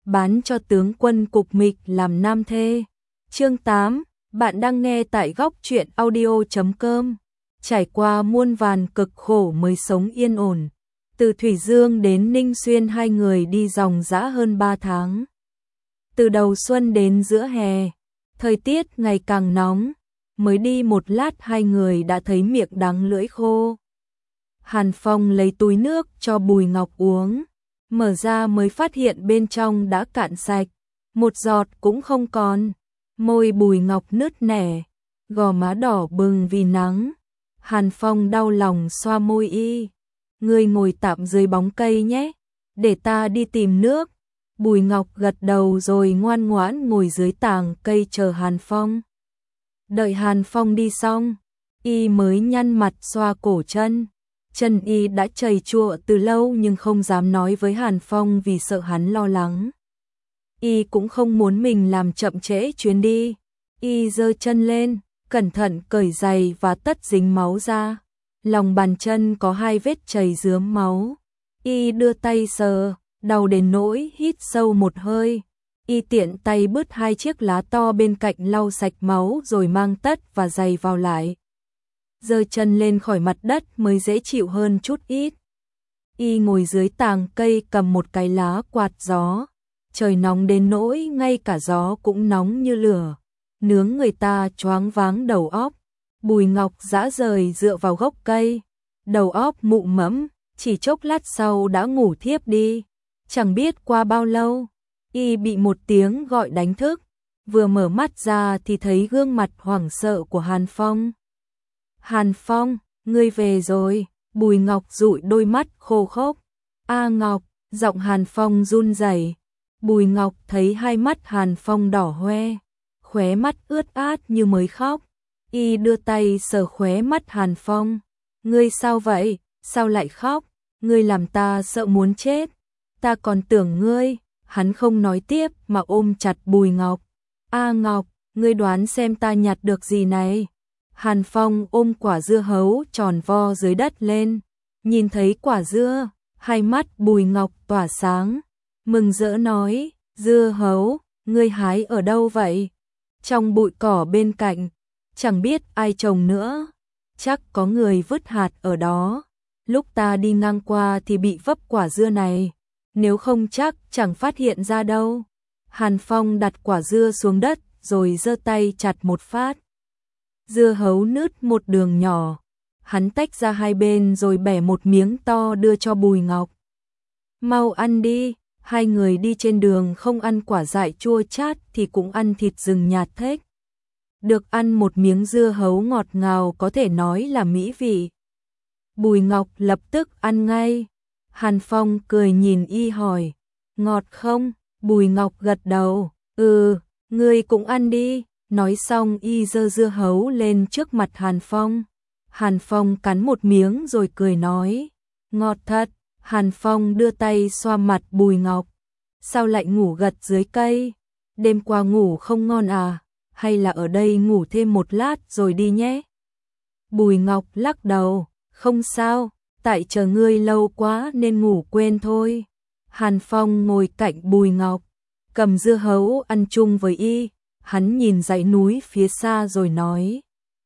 bán cho tướng quân Cục Mịch làm nam thê. Chương 8, bạn đang nghe tại góc truyện audio.com. Trải qua muôn vàn cực khổ mới sống yên ổn. Từ Thủy Dương đến Ninh Xuyên hai người đi dòng dã hơn 3 tháng. Từ đầu xuân đến giữa hè, thời tiết ngày càng nóng, mới đi một lát hai người đã thấy miệng đắng lưỡi khô. Hàn Phong lấy túi nước cho Bùi Ngọc uống, mở ra mới phát hiện bên trong đã cạn sạch, một giọt cũng không còn. Môi Bùi Ngọc nứt nẻ, gò má đỏ bừng vì nắng. Hàn Phong đau lòng xoa môi y. Ngươi ngồi tạm dưới bóng cây nhé, để ta đi tìm nước. Bùi Ngọc gật đầu rồi ngoan ngoãn ngồi dưới tàng cây chờ Hàn Phong. Đợi Hàn Phong đi xong, y mới nhăn mặt xoa cổ chân. Chân y đã chảy chua từ lâu nhưng không dám nói với Hàn Phong vì sợ hắn lo lắng. Y cũng không muốn mình làm chậm trễ chuyến đi. Y giơ chân lên, cẩn thận cởi giày và tất dính máu ra. Lòng bàn chân có 2 vết chảy rướm máu. Y đưa tay sờ, đau đến nỗi hít sâu một hơi. Y tiện tay bứt 2 chiếc lá to bên cạnh lau sạch máu rồi mang tất và giày vào lại. Giơ chân lên khỏi mặt đất mới dễ chịu hơn chút ít. Y ngồi dưới tàng cây cầm một cái lá quạt gió. Trời nóng đến nỗi ngay cả gió cũng nóng như lửa, nướng người ta choáng váng đầu óc. Bùi Ngọc dã rời dựa vào gốc cây, đầu óc mụ mẫm, chỉ chốc lát sau đã ngủ thiếp đi. Chẳng biết qua bao lâu, y bị một tiếng gọi đánh thức, vừa mở mắt ra thì thấy gương mặt hoảng sợ của Hàn Phong. Hàn Phong, ngươi về rồi. Bùi Ngọc dụi đôi mắt khô khốc. A Ngọc, giọng Hàn Phong run rẩy. Bùi Ngọc thấy 2 mắt Hàn Phong đỏ hoe, khóe mắt ướt át như mới khóc. Y đưa tay sờ khóe mắt Hàn Phong. Ngươi sao vậy? Sao lại khóc? Ngươi làm ta sợ muốn chết. Ta còn tưởng ngươi. Hắn không nói tiếp mà ôm chặt Bùi Ngọc. A Ngọc, ngươi đoán xem ta nhặt được gì này? Hàn Phong ôm quả dưa hấu tròn vo dưới đất lên. Nhìn thấy quả dưa, 2 mắt Bùi Ngọc tỏa sáng. Mừng rỡ nói, dưa hấu, ngươi hái ở đâu vậy? Trong bụi cỏ bên cạnh, chẳng biết ai trồng nữa. Chắc có người vứt hạt ở đó. Lúc ta đi ngang qua thì bị vấp quả dưa này. Nếu không chắc chẳng phát hiện ra đâu. Hàn Phong đặt quả dưa xuống đất rồi giơ tay chặt một phát. Dưa hấu nứt một đường nhỏ. Hắn tách ra 2 bên rồi bẻ một miếng to đưa cho Bùi Ngọc. Mau ăn đi. 2 người đi trên đường không ăn quả dại chua chát thì cũng ăn thịt rừng nhạt thếch. Được ăn một miếng dưa hấu ngọt ngào có thể nói là mỹ vị. Bùi Ngọc lập tức ăn ngay. Hàn Phong cười nhìn y hỏi, ngọt không? Bùi Ngọc gật đầu, ngươi cũng ăn đi. Nói xong y giơ dưa hấu lên trước mặt Hàn Phong. Hàn Phong cắn một miếng rồi cười nói, ngọt thật. Hàn Phong đưa tay xoa mặt Bùi Ngọc. Sao lại ngủ gật dưới cây? Đêm qua ngủ không ngon à? Hay là ở đây ngủ thêm một lát rồi đi nhé? Bùi Ngọc lắc đầu, không sao, tại chờ ngươi lâu quá nên ngủ quên thôi. Hàn Phong ngồi cạnh Bùi Ngọc, cầm dưa hấu ăn chung với y. Hắn nhìn dãy núi phía xa rồi nói,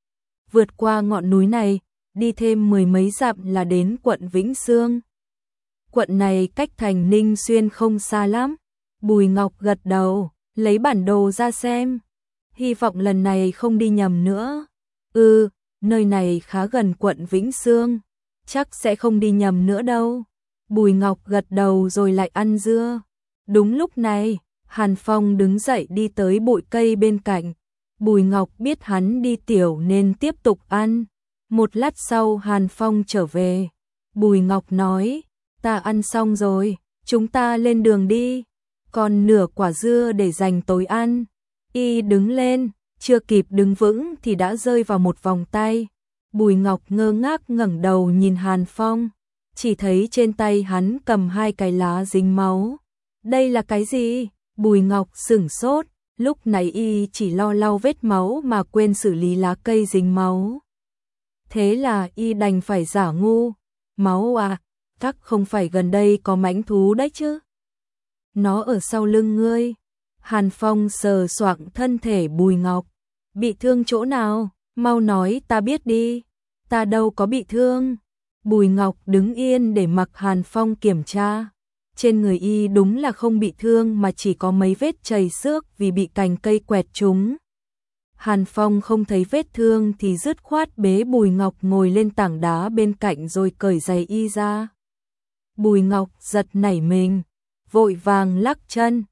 vượt qua ngọn núi này, đi thêm 10 mấy dặm là đến quận Vĩnh Sương. Quận này cách thành Ninh Xuyên không xa lắm. Bùi Ngọc gật đầu, lấy bản đồ ra xem. Hy vọng lần này không đi nhầm nữa. Nơi này khá gần quận Vĩnh Sương. Chắc sẽ không đi nhầm nữa đâu. Bùi Ngọc gật đầu rồi lại ăn dưa. Đúng lúc này, Hàn Phong đứng dậy đi tới bụi cây bên cạnh. Bùi Ngọc biết hắn đi tiểu nên tiếp tục ăn. Một lát sau Hàn Phong trở về. Bùi Ngọc nói, ta ăn xong rồi, chúng ta lên đường đi. Còn nửa quả dưa để dành tối ăn. Y đứng lên, chưa kịp đứng vững thì đã rơi vào một vòng tay. Bùi Ngọc ngơ ngác ngẩng đầu nhìn Hàn Phong. Chỉ thấy trên tay hắn cầm 2 cái lá dính máu. Đây là cái gì? Bùi Ngọc sửng sốt. Lúc nãy y chỉ lo lau vết máu mà quên xử lý lá cây dính máu. Thế là y đành phải giả ngu. Máu à? Chắc không phải gần đây có mãnh thú đấy chứ? nó ở sau lưng ngươi. Hàn Phong sờ soạng thân thể Bùi Ngọc. Bị thương chỗ nào? Mau nói ta biết đi. Ta đâu có bị thương. Bùi Ngọc đứng yên để mặc Hàn Phong kiểm tra. Trên người y đúng là không bị thương mà chỉ có mấy vết chảy xước vì bị cành cây quẹt trúng. Hàn Phong không thấy vết thương thì dứt khoát bế Bùi Ngọc ngồi lên tảng đá bên cạnh rồi cởi giày y ra. Bùi Ngọc giật nảy mình, vội vàng lắc chân.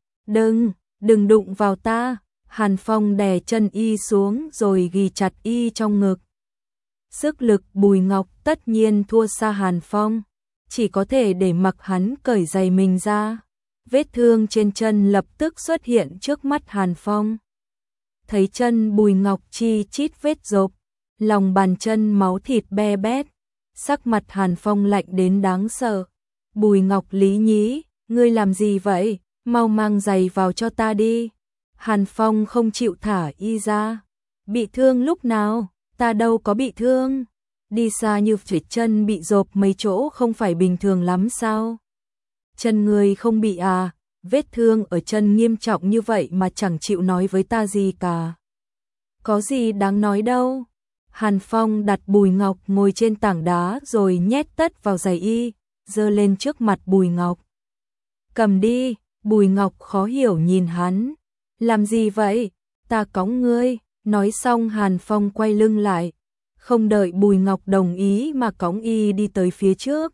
Đừng đụng vào ta. Hàn Phong đè chân y xuống rồi ghì chặt y trong ngực. Sức lực Bùi Ngọc tất nhiên thua xa Hàn Phong, chỉ có thể để mặc hắn cởi giày mình ra. Vết thương trên chân lập tức xuất hiện trước mắt Hàn Phong. Thấy chân Bùi Ngọc chi chít vết rộp, lòng bàn chân máu thịt be bét, sắc mặt Hàn Phong lạnh đến đáng sợ. Bùi Ngọc lý nhí, ngươi làm gì vậy? Mau mang giày vào cho ta đi. Hàn Phong không chịu thả y ra. Bị thương lúc nào? Ta đâu có bị thương. Đi xa như vậy chân bị rộp mấy chỗ không phải bình thường lắm sao? Chân ngươi không bị à? Vết thương ở chân nghiêm trọng như vậy mà chẳng chịu nói với ta gì cả. Có gì đáng nói đâu. Hàn Phong đặt Bùi Ngọc ngồi trên tảng đá rồi nhét tất vào giày y, giơ lên trước mặt Bùi Ngọc. Cầm đi. Bùi Ngọc khó hiểu nhìn hắn. Làm gì vậy? Ta cõng ngươi. Nói xong Hàn Phong quay lưng lại, không đợi Bùi Ngọc đồng ý mà cõng y đi tới phía trước.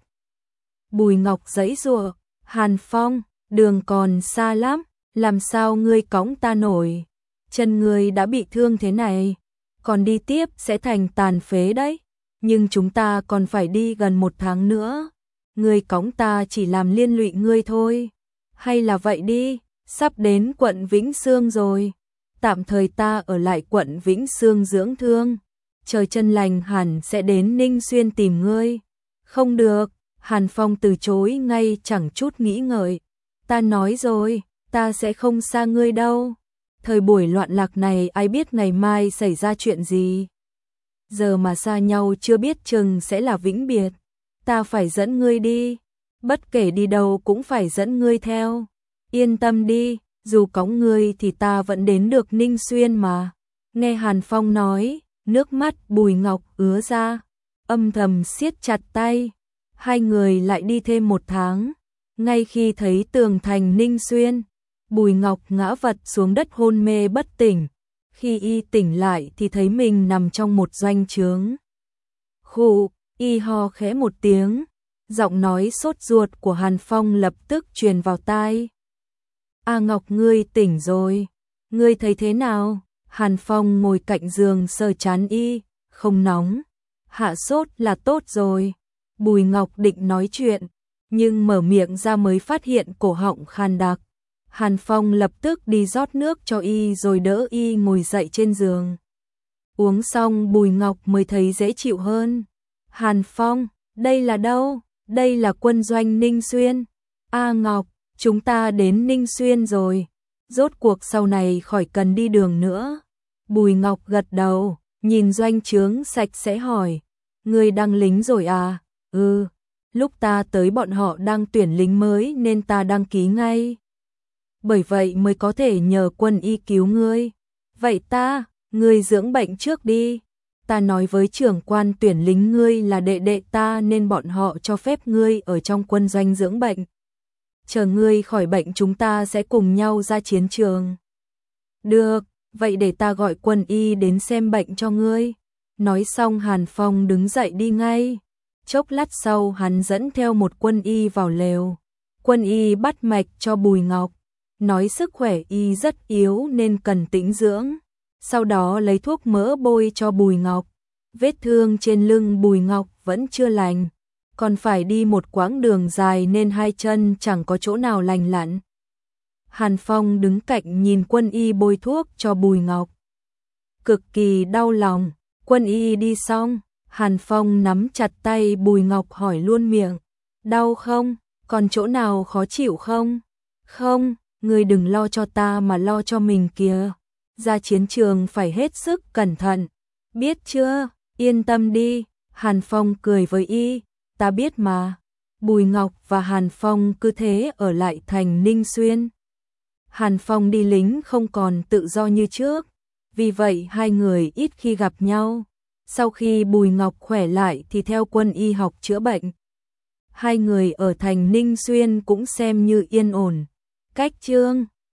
Bùi Ngọc giãy giụa, Hàn Phong, đường còn xa lắm, làm sao ngươi cõng ta nổi? Chân ngươi đã bị thương thế này, còn đi tiếp sẽ thành tàn phế đấy, nhưng chúng ta còn phải đi gần 1 tháng nữa. Ngươi cõng ta chỉ làm liên lụy ngươi thôi. Hay là vậy đi, sắp đến quận Vĩnh Sương rồi. Tạm thời ta ở lại quận Vĩnh Sương dưỡng thương. Trời chân lành hẳn sẽ đến Ninh Xuyên tìm ngươi. Không được, Hàn Phong từ chối ngay chẳng chút nghĩ ngợi. Ta nói rồi, ta sẽ không xa ngươi đâu. Thời buổi loạn lạc này ai biết ngày mai xảy ra chuyện gì. Giờ mà xa nhau chưa biết chừng sẽ là vĩnh biệt. Ta phải dẫn ngươi đi. Bất kể đi đâu cũng phải dẫn ngươi theo. Yên tâm đi, dù cõng ngươi thì ta vẫn đến được Ninh Xuyên mà. Nghe Hàn Phong nói, nước mắt Bùi Ngọc ứa ra, âm thầm siết chặt tay. Hai người lại đi thêm 1 tháng. Ngay khi thấy tường thành Ninh Xuyên, Bùi Ngọc ngã vật xuống đất hôn mê bất tỉnh. Khi y tỉnh lại thì thấy mình nằm trong một doanh trướng. Khụ, y ho khẽ một tiếng, giọng nói sốt ruột của Hàn Phong lập tức truyền vào tai. A Ngọc, ngươi tỉnh rồi, ngươi thấy thế nào? Hàn Phong ngồi cạnh giường sờ trán y, không nóng, hạ sốt là tốt rồi. Bùi Ngọc định nói chuyện, nhưng mở miệng ra mới phát hiện cổ họng khan đặc. Hàn Phong lập tức đi rót nước cho y rồi đỡ y ngồi dậy trên giường. Uống xong Bùi Ngọc mới thấy dễ chịu hơn. Hàn Phong, đây là đâu? Đây là quân doanh Ninh Xuyên. A Ngọc, chúng ta đến Ninh Xuyên rồi. Rốt cuộc sau này khỏi cần đi đường nữa. Bùi Ngọc gật đầu, nhìn doanh trướng sạch sẽ hỏi. Ngươi đăng lính rồi à? Ừ, lúc ta tới bọn họ đang tuyển lính mới nên ta đăng ký ngay. Bởi vậy mới có thể nhờ quân y cứu ngươi. Vậy ngươi dưỡng bệnh trước đi. Ta nói với trưởng quan tuyển lính ngươi là đệ đệ ta nên bọn họ cho phép ngươi ở trong quân doanh dưỡng bệnh. Chờ ngươi khỏi bệnh chúng ta sẽ cùng nhau ra chiến trường. Được, vậy để ta gọi quân y đến xem bệnh cho ngươi. Nói xong Hàn Phong đứng dậy đi ngay. Chốc lát sau hắn dẫn theo một quân y vào lều. Quân y bắt mạch cho Bùi Ngọc, nói sức khỏe y rất yếu nên cần tĩnh dưỡng. Sau đó lấy thuốc mỡ bôi cho Bùi Ngọc. Vết thương trên lưng Bùi Ngọc vẫn chưa lành, còn phải đi một quãng đường dài nên hai chân chẳng có chỗ nào lành lặn. Hàn Phong đứng cạnh nhìn quân y bôi thuốc cho Bùi Ngọc, cực kỳ đau lòng. Quân y đi xong, Hàn Phong nắm chặt tay Bùi Ngọc hỏi luôn miệng. Đau không? Còn chỗ nào khó chịu không? Không, ngươi đừng lo cho ta mà lo cho mình kìa. Ra chiến trường phải hết sức cẩn thận. Biết chưa? Yên tâm đi. Hàn Phong cười với y. Ta biết mà. Bùi Ngọc và Hàn Phong cứ thế ở lại thành Ninh Xuyên. Hàn Phong đi lính không còn tự do như trước, vì vậy hai người ít khi gặp nhau. Sau khi Bùi Ngọc khỏe lại thì theo quân y học chữa bệnh. Hai người ở thành Ninh Xuyên cũng xem như yên ổn. Cách chương